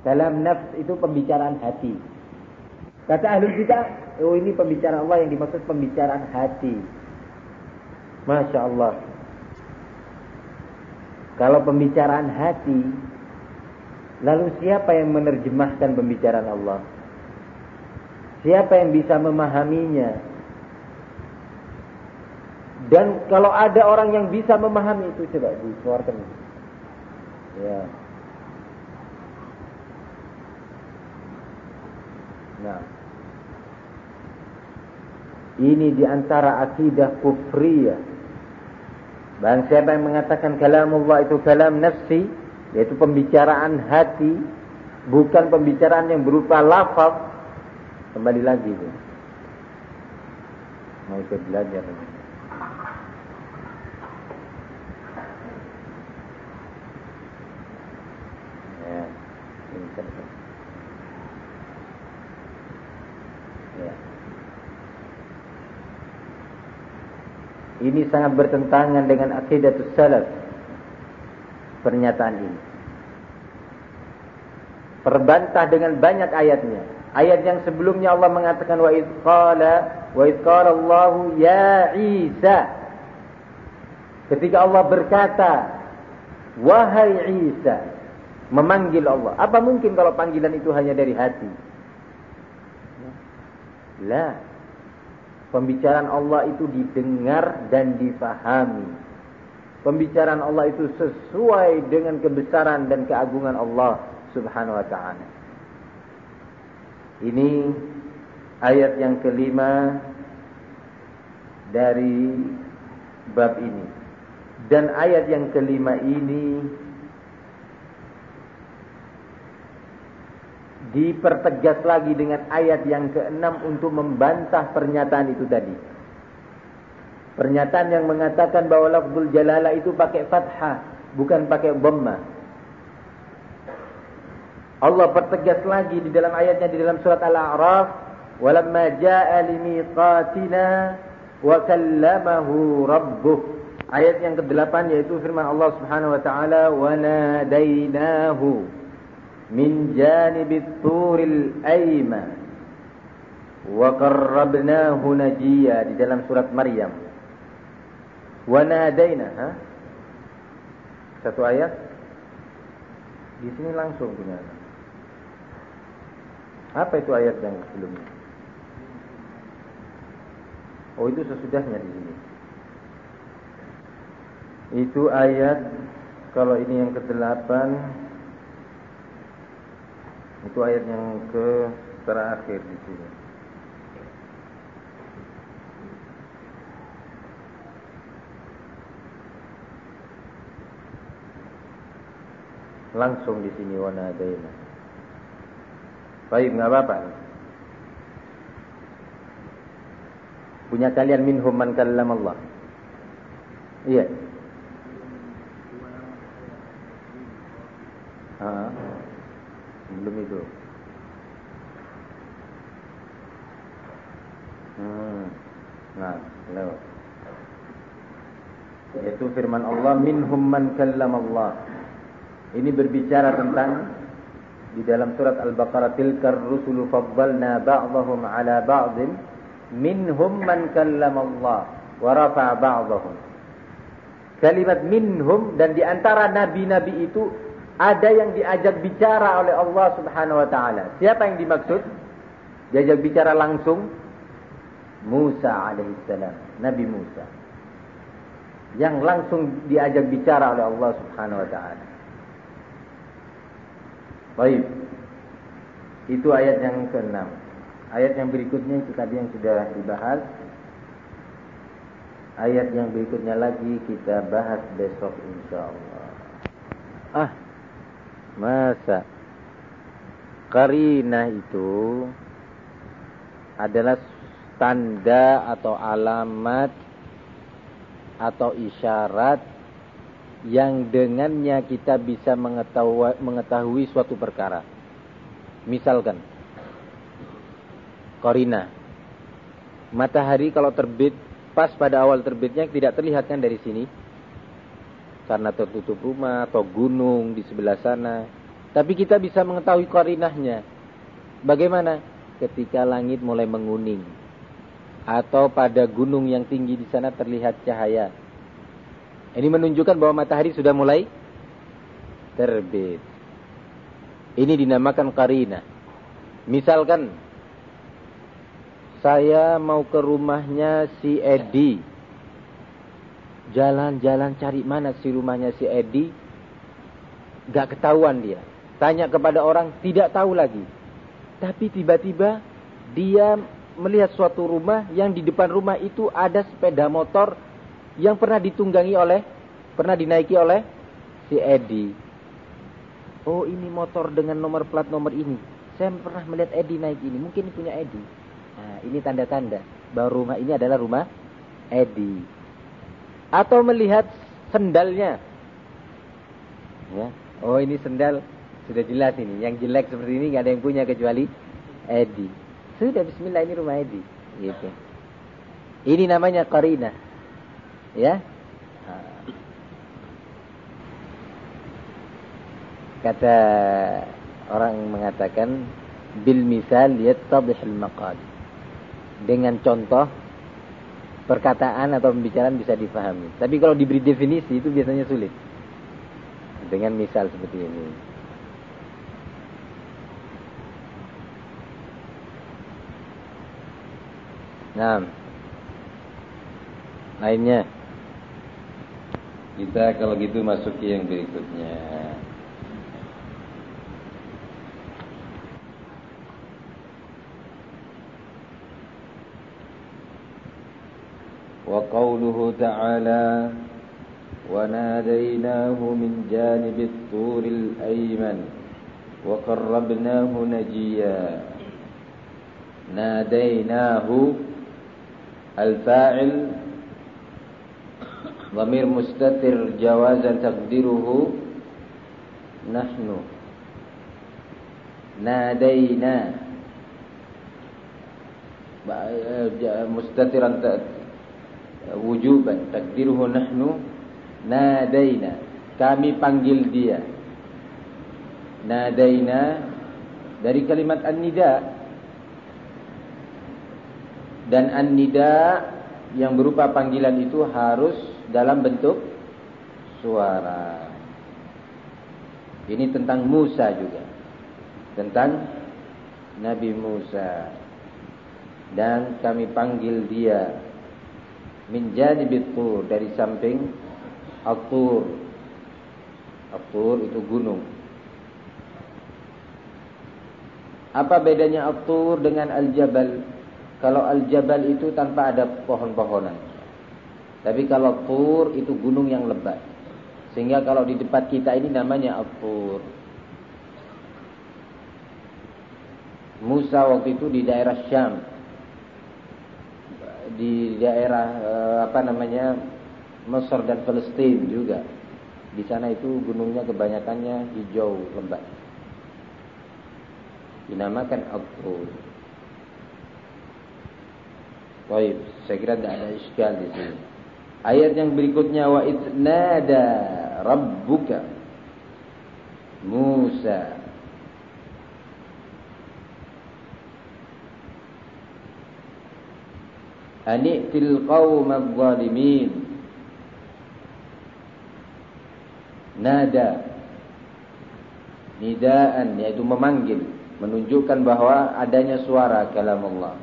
Kalam nafs itu pembicaraan hati. Kata ahlul bidah, oh ini pembicaraan Allah, yang dimaksud pembicaraan hati. Masya Allah. Kalau pembicaraan hati, lalu siapa yang menerjemahkan pembicaraan Allah? Siapa yang bisa memahaminya? Dan kalau ada orang yang bisa memahami itu, coba dikeluarkan. Ya. Nah, ini diantara akidah kufriyah. Bang, siapa yang mengatakan kalamullah itu kalam nafsi, yaitu pembicaraan hati, bukan pembicaraan yang berupa lafaz, kembali lagi itu. Mau ikut belajar. Ya, ini kan. Ya. Ini sangat bertentangan dengan aqidatus salaf. Pernyataan ini perbantah dengan banyak ayatnya. Ayat yang sebelumnya Allah mengatakan wa idz qala Allahu ya Isa. Ketika Allah berkata wahai Isa, memanggil Allah. Apa mungkin kalau panggilan itu hanya dari hati? La. Pembicaraan Allah itu didengar dan difahami. Pembicaraan Allah itu sesuai dengan kebesaran dan keagungan Allah Subhanahu wa ta'ala. Ini ayat yang kelima dari bab ini. Dan ayat yang kelima ini dipertegas lagi dengan ayat yang keenam untuk membantah pernyataan itu tadi. Pernyataan yang mengatakan bahwa lafzul jalalah itu pakai fathah, bukan pakai dhammah. Allah pertegas lagi di dalam ayatnya di dalam surat Al-A'raf, "Walamma jaa'a limiqatina wa kallamahu rabbuh." Ayat yang ke-8 yaitu firman Allah Subhanahu wa taala, "Wa nadainahu min janibit turil ayman wa qarrabnahu najiya," di dalam surat Maryam. Wa nadaina, satu ayat di sini langsung punya. Apa itu ayat yang sebelumnya? Oh, itu sesudahnya di sini. Itu ayat, kalau ini yang ke-8, itu ayat yang terakhir di sini. Langsung di sini wa nadaina. Baik, enggak apa-apa. Punya kalian minhum man kallamallah. Iya. Belum itu. Nah, lewat. Yaitu firman Allah, minhum man kallamallah. Ini berbicara tentang di dalam surat Al-Baqarah, tilkar rusulu faddalna ba'dahum ala ba'din minhum man kallamallah wa rafa'a ba'dahum. Kalimat minhum, dan di antara nabi-nabi itu ada yang diajak bicara oleh Allah Subhanahu wa taala. Siapa yang dimaksud? Diajak bicara langsung Musa alaihissalam, Nabi Musa. Yang langsung diajak bicara oleh Allah Subhanahu wa taala. Baik. Itu ayat yang ke-6. Ayat yang berikutnya itu tadi yang sudah dibahas. Ayat yang berikutnya lagi kita bahas besok insyaallah. Masa qarinah itu adalah tanda atau alamat atau isyarat yang dengannya kita bisa mengetahui suatu perkara. Misalkan qarinah, matahari kalau terbit pas pada awal terbitnya tidak terlihat kan dari sini, karena tertutup rumah atau gunung di sebelah sana. Tapi kita bisa mengetahui qarinahnya. Bagaimana? Ketika langit mulai menguning. Atau pada gunung yang tinggi di sana terlihat cahaya. Ini menunjukkan bahwa matahari sudah mulai terbit. Ini dinamakan qarinah. Misalkan saya mau ke rumahnya si Edi. Jalan-jalan cari mana si rumahnya si Edi. Gak ketahuan dia. Tanya kepada orang, tidak tahu lagi. Tapi tiba-tiba dia melihat suatu rumah yang di depan rumah itu ada sepeda motor yang pernah dinaiki oleh si Edi. Oh, ini motor dengan nomor plat nomor ini. Saya pernah melihat Edi naik ini. Mungkin punya Edi. Nah, ini tanda-tanda bahwa rumah ini adalah rumah Edi. Atau melihat sendalnya. Ya. Oh, ini sendal sudah jelas ini. Yang jelek seperti ini nggak ada yang punya kecuali Edi. Sudah, bismillah, ini rumah Edi. Gitu. Ini namanya qarinah. Ya. Kata orang mengatakan bil misal yattadhihul maqal. Dengan contoh perkataan atau pembicaraan bisa difahami. Tapi kalau diberi definisi itu biasanya sulit. Dengan misal seperti ini. Nah, lainnya kita kalau gitu masuk ke yang berikutnya. وقوله تعالى وناديناه من جانب الطور الأيمن وقربناه نجيا ناديناه الفاعل ضمير مستتر جوازا تقديره نحن نادينا مستترا wujuban takdiruhu nahnu nadaina, kami panggil dia. Nadaina dari kalimat an-nida, dan an-nida yang berupa panggilan itu harus dalam bentuk suara. Ini tentang Musa juga, tentang Nabi Musa. Dan kami panggil dia min janibit tur, dari samping at-tur. At-tur itu gunung. Apa bedanya at-tur dengan al-jabal? Kalau al-jabal itu tanpa ada pohon-pohonan. Tapi kalau at-tur itu gunung yang lebat. Sehingga kalau di depan kita ini namanya at-tur. Musa waktu itu di daerah Syam, di daerah Mesir dan Palestina juga. Di sana itu gunungnya kebanyakannya hijau lebat. Dinamakan at-tur. Baik, saya kira tidak ada iskal di sini. Ayat yang berikutnya wa idnada rabbuka Musa. Ani'til qawmadh zalimin. Nada, nidaan, yaitu memanggil, menunjukkan bahwa adanya suara kalam Allah.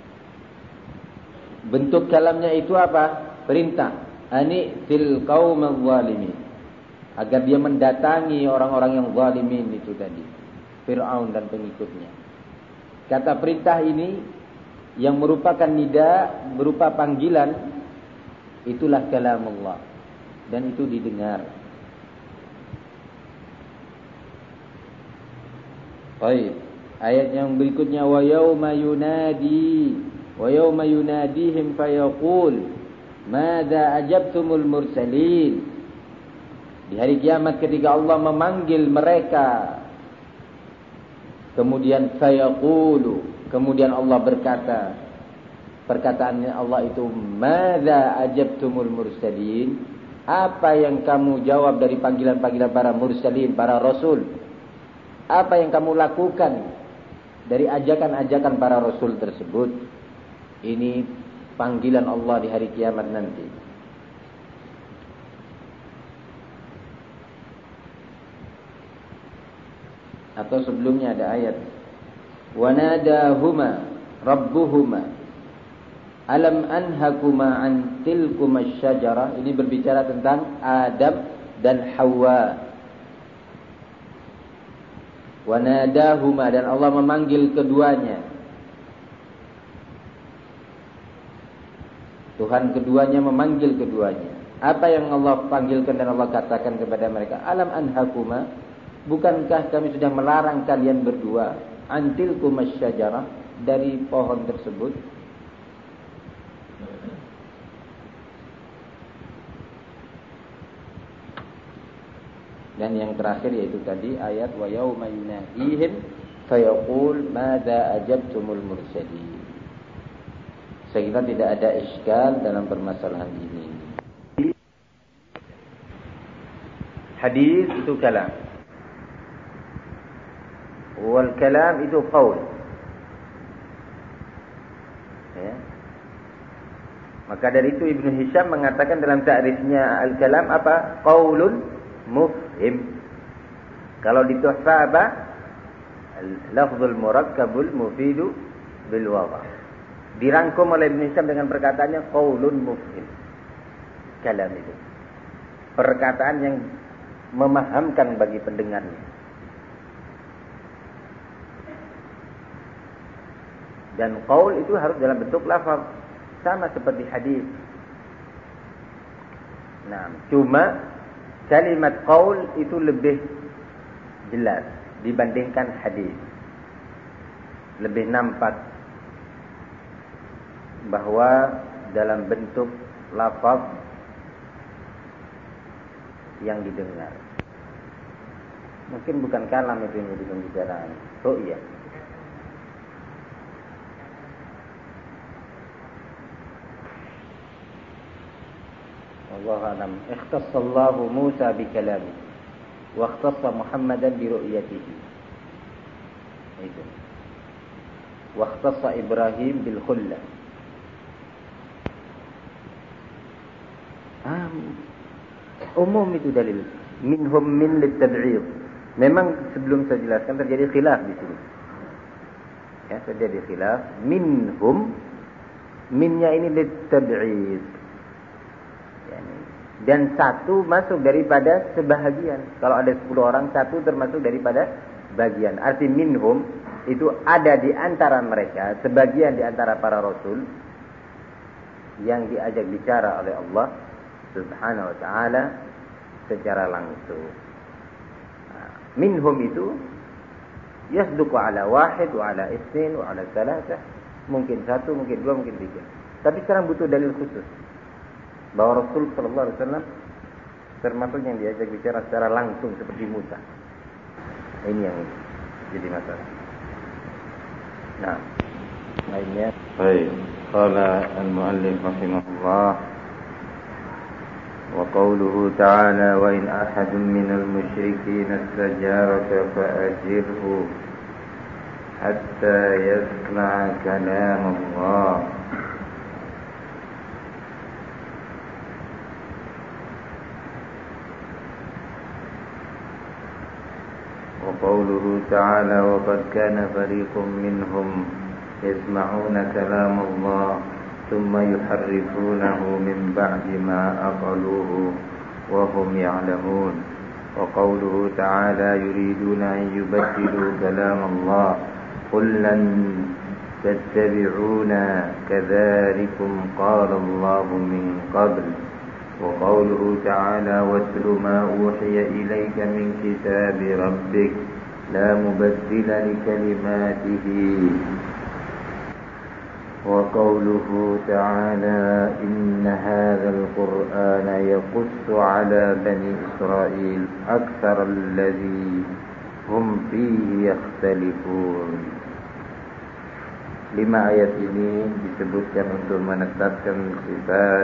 Bentuk kalamnya itu apa? Perintah. Ani'til qawmadh zalimin, agar dia mendatangi orang-orang yang zalimin itu tadi, Fir'aun dan pengikutnya. Kata perintah ini yang merupakan nida, berupa panggilan, itulah kalam Allah, dan itu didengar. Baik, ayat yang berikutnya wa yauma yunadihim fayaqul madza ajabtumul mursalin. Di hari kiamat ketika Allah memanggil mereka, kemudian fayaqulu, kemudian Allah berkata, perkataannya Allah itu madza ajabtumul mursalin, apa yang kamu jawab dari panggilan-panggilan para mursalin, para rasul. apa yang kamu lakukan dari ajakan-ajakan para rasul tersebut. Ini panggilan Allah di hari kiamat nanti. Atau sebelumnya ada ayat, wa nadahuma rabbuhuma alam anhakuma an tilkuma syajarah. Ini berbicara tentang Adam dan Hawa. Wa nadahuma, dan Allah memanggil keduanya. Tuhan keduanya memanggil keduanya. Apa yang Allah panggilkan dan Allah katakan kepada mereka? Alam anhakuma, bukankah kami sudah melarang kalian berdua antil kumasyajarah, dari pohon tersebut? Dan yang terakhir yaitu tadi ayat wa yauma yunadihim fayaqul madza ajabtumul mursalin. Saya kira tidak ada iskal dalam permasalahan ini. Hadis itu kalam. Wal kalam itu qaul. Ya. Maka dari itu Ibnu Hisham mengatakan dalam ta'rifnya al-kalam apa? Qaulun mufhim. Kalau di Tuhfah apa? Lafzul murakkabul mufidu bil wada'. Dirangkum oleh Ibnu Hisham dengan perkataannya qaulun mufhim. Kalam itu perkataan yang memahamkan bagi pendengarnya. Dan qaul itu harus dalam bentuk lafaz, sama seperti hadis. Nah, cuma kalimat qaul itu lebih jelas dibandingkan hadis. Lebih nampak bahwa dalam bentuk lafaz yang didengar. Mungkin bukan kalam itu yang jadi pembicaraan. Oh iya. Wallahu a'lam. Ikhtassallahu Musa bi kalami wa ikhtassa Muhammadan bi ru'yatihi. Itu. Wa ikhtassa Ibrahim bil khullah. Umum itu dalil. Minhum min litab'id. Memang sebelum saya jelaskan terjadi khilaf di sini. Ya, terjadi khilaf. Minhum, minnya ini litab'id. Yani, dan satu masuk daripada sebahagian. Kalau ada 10 orang, satu termasuk daripada bagian. Arti minhum itu ada di antara mereka, sebagian di antara para rasul yang diajak bicara oleh Allah Subhanahu wa ta'ala secara langsung. Minhum itu yasduqu ala wahid wa ala isnin wa ala salasah. Mungkin satu, mungkin dua, mungkin tiga. Tapi sekarang butuh dalil khusus bahwa Rasul sallallahu alaihi wasallam termasuk yang diajak bicara secara langsung seperti Musa. Ini yang jadi masalah. Nah, lainnya. Baik. Qala al-muallif rahimahullah وقوله تعالى وإن أحد من المشركين استجارك فأجره حتى يسمع كلام الله وقوله تعالى وقد كان فريق منهم يسمعون كلام الله ثم يحرفونه من بعد ما أقلوه وهم يعلمون وقوله تعالى يريدون أن يبدلوا كلام الله قل لن تتبعونا كذلكم قال الله من قبل وقوله تعالى واتل ما أوحي إليك من كتاب ربك لا مبدل لكلماته وقوله تعالى إن هذا القرآن يقص على بني إسرائيل أكثر الذي هم فيه يختلفون. 5 ayat ini disebutkan untuk menetapkan sifat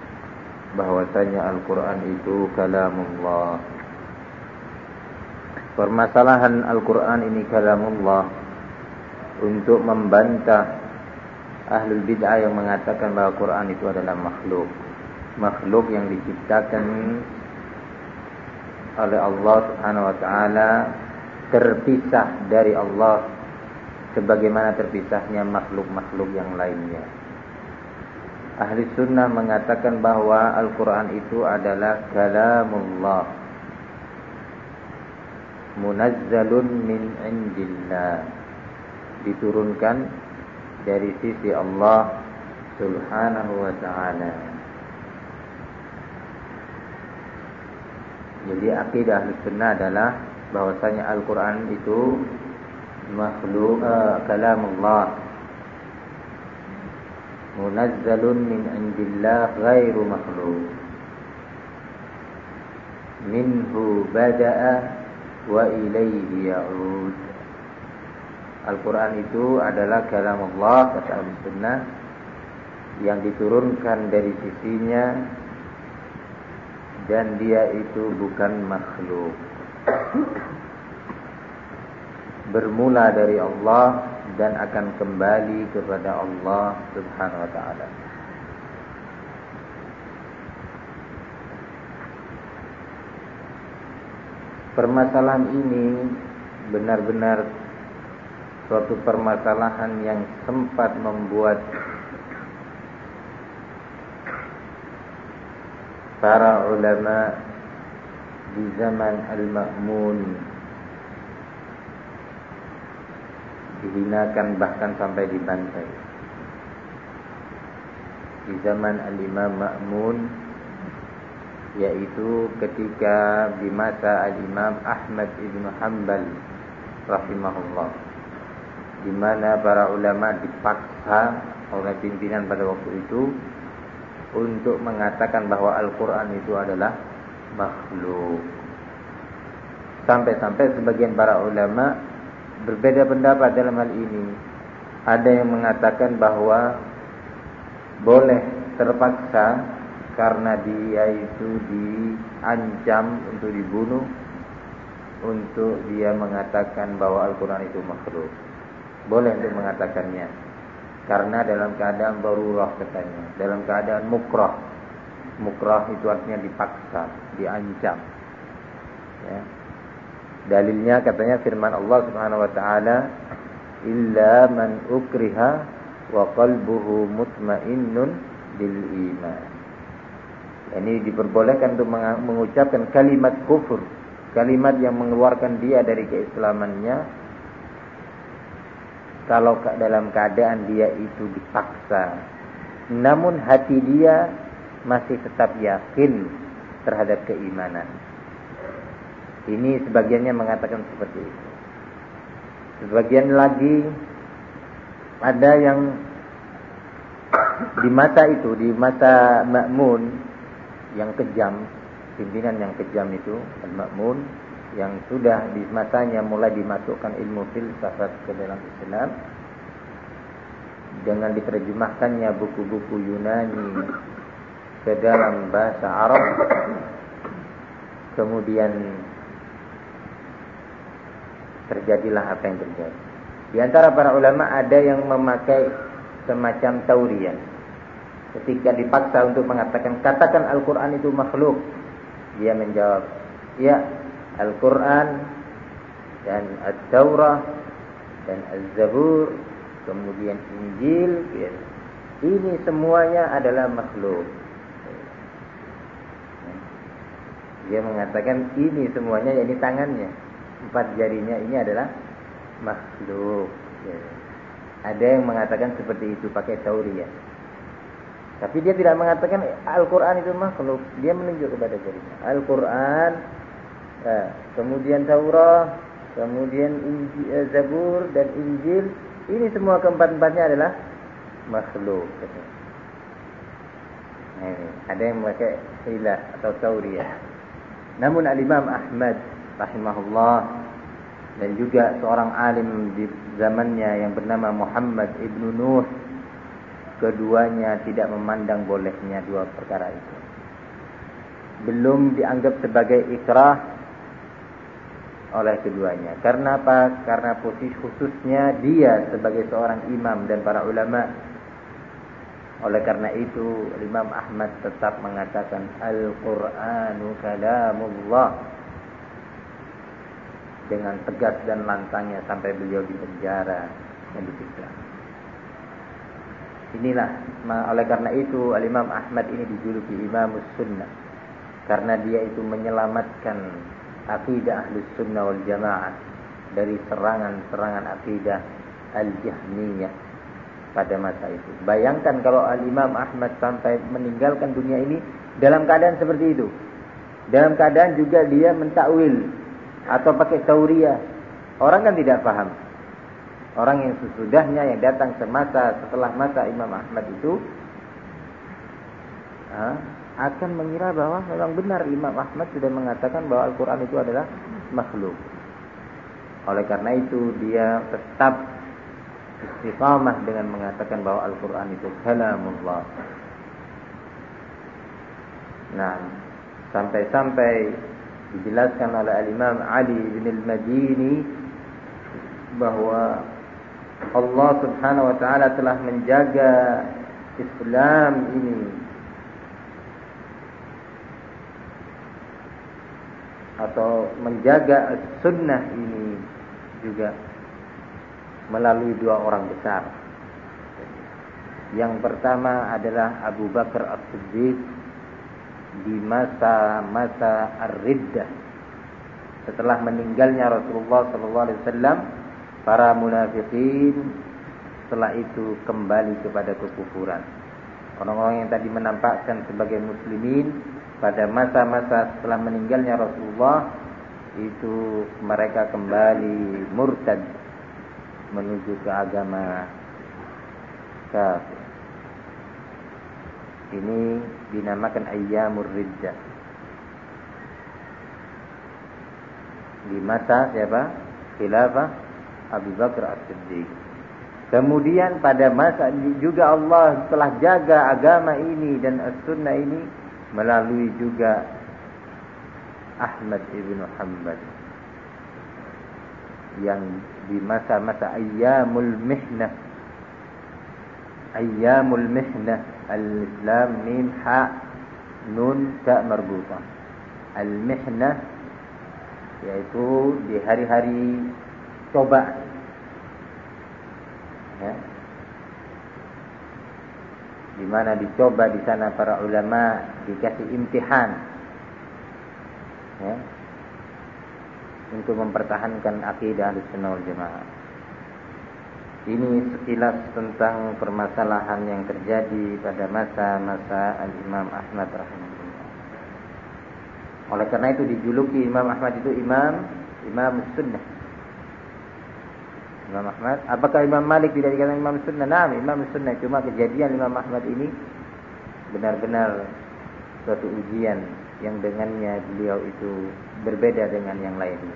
bahwasanya Al-Quran itu kalamullah. permasalahan Al-Quran ini kalamullah untuk membantah ahlul bid'ah yang mengatakan bahwa Quran itu adalah makhluk yang diciptakan oleh Allah Subhanahu wa taala, terpisah dari Allah sebagaimana terpisahnya makhluk-makhluk yang lainnya. Ahli sunnah mengatakan bahwa Al-Quran itu adalah kalamullah, munazzalun min indillah, diturunkan dari sisi Allah Subhanahu wa ta'ala. Jadi akidah Ahli sunnah adalah bahwasanya Al-Quran itu makhluk, kalamullah, munazzalun min indillah ghairu makhluk, minhu bada'a wa ilaihi ya'ud. Al-Quran itu adalah kalamullah, kata Ahli sunnah, yang diturunkan dari sisinya, dan dia itu bukan makhluk, bermula dari Allah dan akan kembali kepada Allah Subhanahu wa ta'ala. Permasalahan ini benar-benar suatu permasalahan yang sempat membuat para ulama di zaman Al-Ma'mun dihinakan, bahkan sampai dibantai. Di zaman Al-Imam Ma'mun, yaitu ketika di masa Al-Imam Ahmad ibn Hanbal rahimahullah, di mana para ulama dipaksa oleh pimpinan pada waktu itu untuk mengatakan bahwa Al-Quran itu adalah makhluk. Sampai-sampai sebagian para ulama berbeda pendapat dalam hal ini. Ada yang mengatakan bahwa boleh terpaksa karena dia itu diancam untuk dibunuh, untuk dia mengatakan bahwa Al-Quran itu makhluk. Boleh untuk mengatakannya, karena dalam keadaan darurah, katanya, dalam keadaan mukrah. Mukrah itu artinya dipaksa, diancam, ya. Dalilnya katanya firman Allah Subhanahu wa taala, illa man ukriha wa qalbuhu mutmainnun bil iman. Ini diperbolehkan untuk mengucapkan kalimat kufur, kalimat yang mengeluarkan dia dari keislamannya, kalau dalam keadaan dia itu dipaksa, namun hati dia masih tetap yakin terhadap keimanan. Ini sebagiannya mengatakan seperti itu. Sebagian lagi ada yang di masa itu, di masa Ma'mun yang kejam, pimpinan yang kejam itu, Al-Ma'mun, yang sudah di masanya mulai dimasukkan ilmu filsafat ke dalam Islam dengan diterjemahkannya buku-buku Yunani ke dalam bahasa Arab. Kemudian terjadilah apa yang terjadi. Di antara para ulama ada yang memakai semacam tauriah. Ketika dipaksa untuk mengatakan, katakan Al-Quran itu makhluk, dia menjawab, ya, Al-Quran dan At-Taurah dan Az-Zabur, kemudian Injil, ya, ini semuanya adalah makhluk. Dia mengatakan ini semuanya, ya, ini tangannya, 4 jarinya ini adalah makhluk, ya. Ada yang mengatakan seperti itu pakai tauriah. Tapi dia tidak mengatakan Al-Quran itu makhluk. Dia menunjuk kepada jarinya. Al-Quran, kemudian Taurah, kemudian Zabur dan Injil, ini semua keempat-empatnya adalah makhluk. Nah, ada yang memakai hilah atau tauriah. Namun Al-Imam Ahmad rahimahullah dan juga seorang alim di zamannya yang bernama Muhammad ibn Nuh, keduanya tidak memandang bolehnya dua perkara itu. Belum dianggap sebagai ikrah, oleh keduanya. Karena apa? Karena posisi khususnya dia sebagai seorang imam dan para ulama. Oleh karena itu Imam Ahmad tetap mengatakan Al-Qur'anu kalamullah dengan tegas dan lantangnya sampai beliau di penjara dan disiksa. Inilah, oleh karena itu Imam Ahmad ini dijuluki Imamus Sunnah, karena dia itu menyelamatkan akidah Ahlus Sunnah wal Jamaah dari serangan-serangan akidah Al-Jahmiyah pada masa itu. Bayangkan kalau Imam Ahmad sampai meninggalkan dunia ini dalam keadaan seperti itu. Dalam keadaan juga dia mentakwil atau pakai tauriyah. Orang kan tidak paham. Orang yang sesudahnya yang datang setelah masa Imam Ahmad itu akan mengira bahwa memang benar Imam Ahmad sudah mengatakan bahwa Al-Quran itu adalah makhluk. Oleh karena itu dia tetap istiqamah dengan mengatakan bahwa Al-Quran itu kalamullah. Nah, sampai-sampai dijelaskan oleh Al-Imam Ali bin Al-Madini bahwa Allah Subhanahu wa taala telah menjaga Islam ini atau menjaga sunnah ini juga melalui dua orang besar. Yang pertama adalah Abu Bakar As-Siddiq di masa-masa Ar-Riddah. Setelah meninggalnya Rasulullah SAW, para munafikin setelah itu kembali kepada kekufuran. Orang-orang yang tadi menampakkan sebagai muslimin pada masa-masa setelah meninggalnya Rasulullah itu mereka kembali murtad menuju ke agama kafir. Ini dinamakan Ayyamur Riddah. Di masa siapa? Khilafah Abu Bakar As-Siddiq. Kemudian pada masa juga Allah telah jaga agama ini dan as-sunnah ini melalui juga Ahmad ibn Hanbal yang di masa-masa Ayyamul Mihnah. Ayyamul Mihnah, Al-Islam mim ha nun ta marbutah. Al-Mihnah yaitu di hari-hari cobaan, ya, di mana dicoba di sana para ulama dikasih imtihan, ya, untuk mempertahankan akidah Ahlussunnah wal Jamaah. Ini sekilas tentang permasalahan yang terjadi pada masa-masa Al-Imam Ahmad rahimahullah. Oleh karena itu dijuluki Imam Ahmad itu Imam Sunnah. Imam Ahmad, apakah Imam Malik tidak dikatakan Imam Sunnah? Nah, Imam Sunnah, cuma kejadian Imam Ahmad ini benar-benar suatu ujian yang dengannya beliau itu berbeda dengan yang lainnya.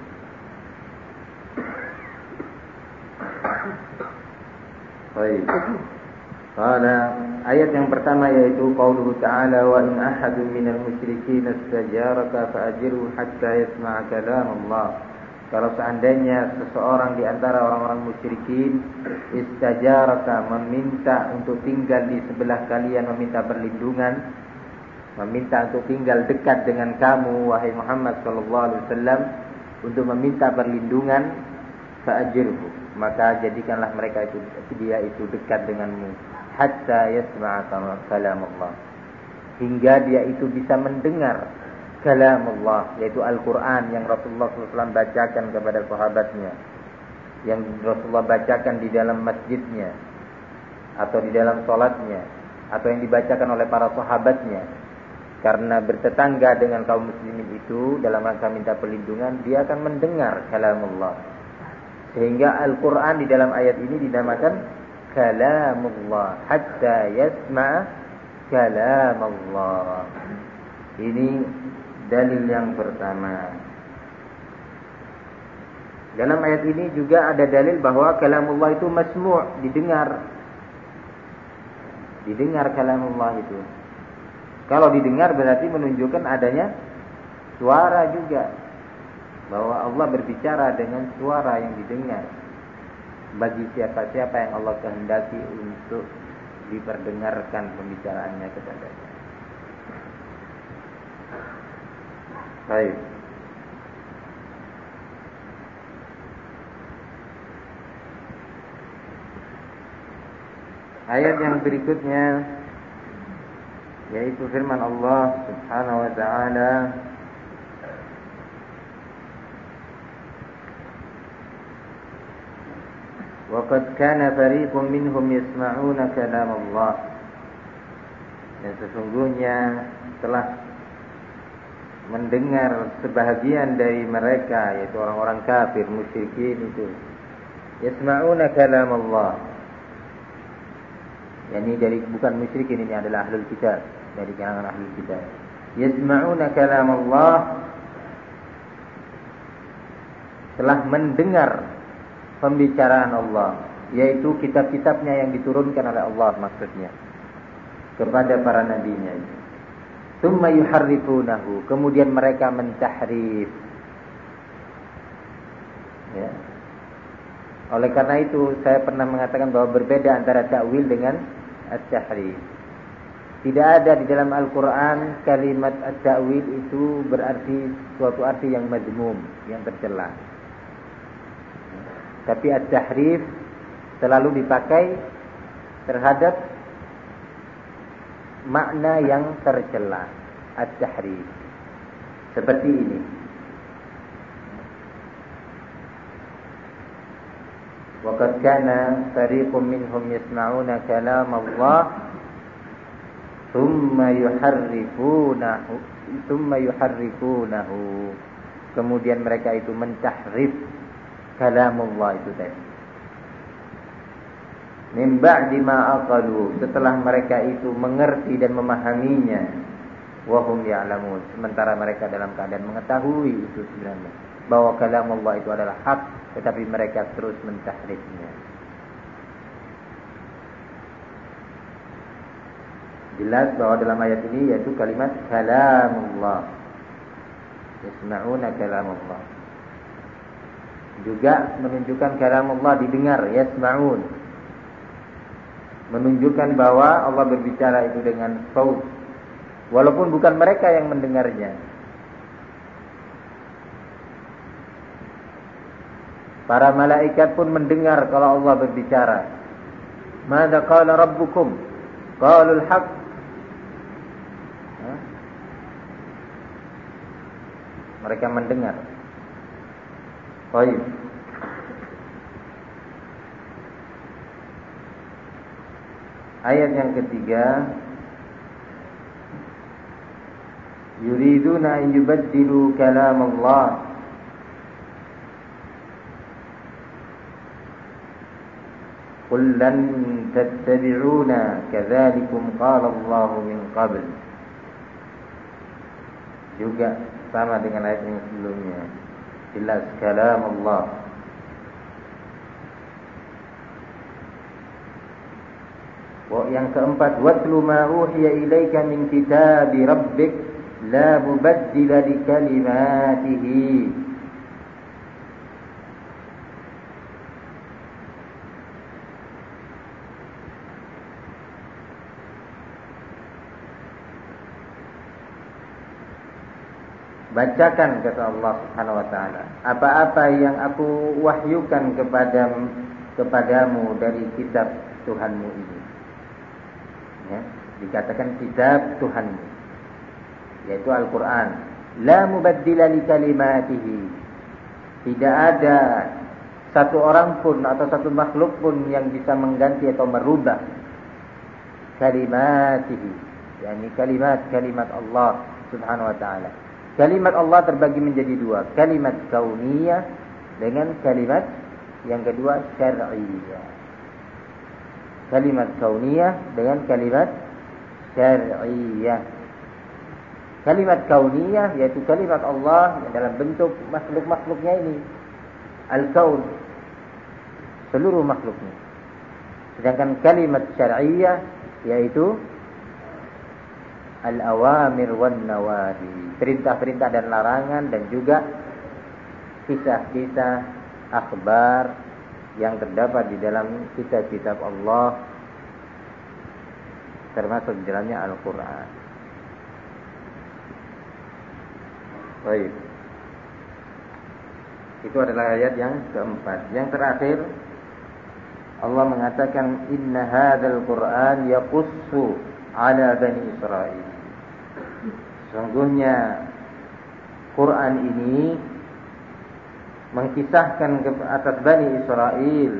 Baik. Pada ayat yang pertama yaitu qauluhu ta'ala wa in ahadun minal musyrikin istajaraka fa'ajirhu hatta yasma'a kalam Allah. Kalau seandainya seseorang di antara orang-orang musyrikin istajaraka, meminta untuk tinggal di sebelah kalian, meminta perlindungan, meminta untuk tinggal dekat dengan kamu wahai Muhammad sallallahu alaihi wasallam, untuk meminta perlindungan, fa'ajirhu, maka jadikanlah mereka itu, dia itu dekat denganmu, hatta yasma'a kalam Allah, hingga dia itu bisa mendengar kalam Allah, yaitu Al-Quran yang Rasulullah SAW bacakan kepada sahabatnya, yang Rasulullah bacakan di dalam masjidnya atau di dalam sholatnya, atau yang dibacakan oleh para sahabatnya. Karena bertetangga dengan kaum muslimin itu dalam rangka minta perlindungan, dia akan mendengar kalam Allah. Sehingga Al-Quran di dalam ayat ini dinamakan kalamullah, hatta yasma'a kalam Allah. Ini dalil yang pertama. Dalam ayat ini juga ada dalil bahwa kalamullah itu masmu', didengar. Didengar kalamullah itu. Kalau didengar berarti menunjukkan adanya suara juga. bahwa Allah berbicara dengan suara yang didengar bagi siapa-siapa yang Allah kehendaki untuk diperdengarkan pembicaraannya kepadanya. Baik. Ayat yang berikutnya yaitu firman Allah Subhanahu wa taala, wa qad kana fariqun minhum yasma'una kalam Allah. Dan sesungguhnya telah mendengar sebahagian dari mereka, yaitu orang-orang kafir musyrikin itu, yasma'una kalam Allah. Yani dari bukan musyrikin, ini adalah ahlul kitab, dari kalangan ahlul kitab. Yasma'una kalam Allah, telah mendengar pembicaraan Allah, yaitu kitab-kitabnya yang diturunkan oleh Allah maksudnya kepada para nabinya. Tsumma yuharrifunahu, kemudian mereka mentahrif. Ya. Oleh karena itu saya pernah mengatakan bahwa berbeda antara ta'wil dengan at-tahrif. Tidak ada di dalam Al-Quran kalimat at-ta'wil itu berarti suatu arti yang madmum, yang tercela. Tapi at-tahrif selalu dipakai terhadap makna yang tercela. At-tahrif seperti ini. Wa qad kana fariqun minhum yasma'una kalam Allah thumma yuharrifunahu. Kemudian mereka itu mentahrif kalamullah itu tadi. Min ba'di ma aqalu, setelah mereka itu mengerti dan memahaminya, wa hum ya'lamun, sementara mereka dalam keadaan mengetahui itu sebenarnya bahwa kalamullah itu adalah hak, tetapi mereka terus mentahrifnya. Jelas bahwa dalam ayat ini yaitu kalimat kalamullah, yasma'una kalamullah, juga menunjukkan kalamullah didengar, yasma'un, menunjukkan bahwa Allah berbicara itu dengan saut, walaupun bukan mereka yang mendengarnya. Para malaikat pun mendengar kalau Allah berbicara. Madza qala rabbukum? Qalul haqq. Mereka mendengar. Baik. Ayat yang ketiga, yuriduna an yubaddilu kalam Allah. Qul lan tattabi'una kadzalikum qala Allah min qabl. Juga sama dengan ayat yang sebelumnya. Jelas kalam Allah. Yang keempat, watlu ma uhiya ilaika min kitabi rabbik la mubaddila li kalimatihi. Bacakan, kata Allah Subhanahu wa taala, apa-apa yang aku wahyukan kepadamu dari kitab Tuhanmu ini. Ya, dikatakan kitab Tuhanmu, yaitu Al-Quran. La mubaddila li kalimatihi. Tidak ada satu orang pun atau satu makhluk pun yang bisa mengganti atau merubah kalimatihi, yakni kalimat Allah Subhanahu wa taala. Kalimat Allah terbagi menjadi dua, kalimat kauniyah dengan kalimat yang kedua syar'iyah. Kalimat kauniyah dengan kalimat syar'iyah. Kalimat kauniyah yaitu kalimat Allah yang dalam bentuk makhluk-makhluknya ini, al-kaun, seluruh makhluknya. Sedangkan kalimat syar'iyah yaitu al-awamir wan nawahi, perintah-perintah dan larangan, dan juga kisah-kisah, akhbar yang terdapat di dalam kitab-kitab Allah, termasuk di dalamnya Al-Quran. Baik. Itu adalah ayat yang keempat. Yang terakhir, Allah mengatakan inna hadzal Qur'an yaqussu ala bani Israil. Sungguhnya Quran ini mengkisahkan ke atas Bani Israel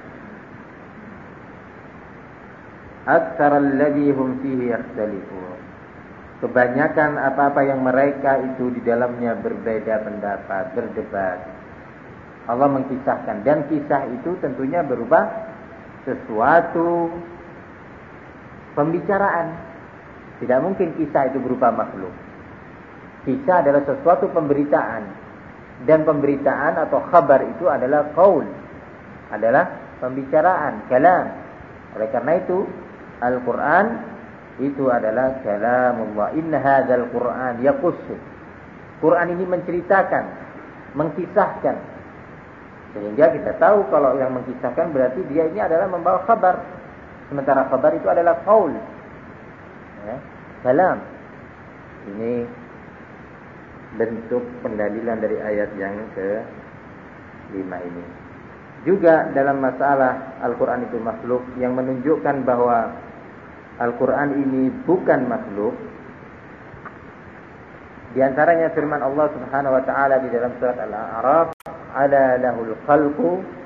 aktsara alladhi hum fihi yakhtalifun. Kebanyakan apa-apa yang mereka itu di dalamnya berbeda pendapat, berdebat. Allah mengkisahkan, dan kisah itu tentunya berupa sesuatu pembicaraan. Tidak mungkin kisah itu berupa makhluk. Kisah adalah sesuatu pemberitaan, dan pemberitaan atau khabar itu adalah qaul, adalah pembicaraan, kalam. Oleh karena itu Al-Quran itu adalah kalamullah. Inna hadzal Quran yaqussu. Quran ini menceritakan, mengkisahkan, sehingga kita tahu kalau yang mengkisahkan berarti dia ini adalah membawa khabar. Sementara khabar itu adalah qaul, ya, kalam. Ini bentuk pendalilan dari ayat yang ke-5 ini. Juga dalam masalah Al-Quran itu makhluk, yang menunjukkan bahwa Al-Quran ini bukan makhluk, di antaranya firman Allah Subhanahu wa taala di dalam surat Al-A'raf, "Ala lahul khalqu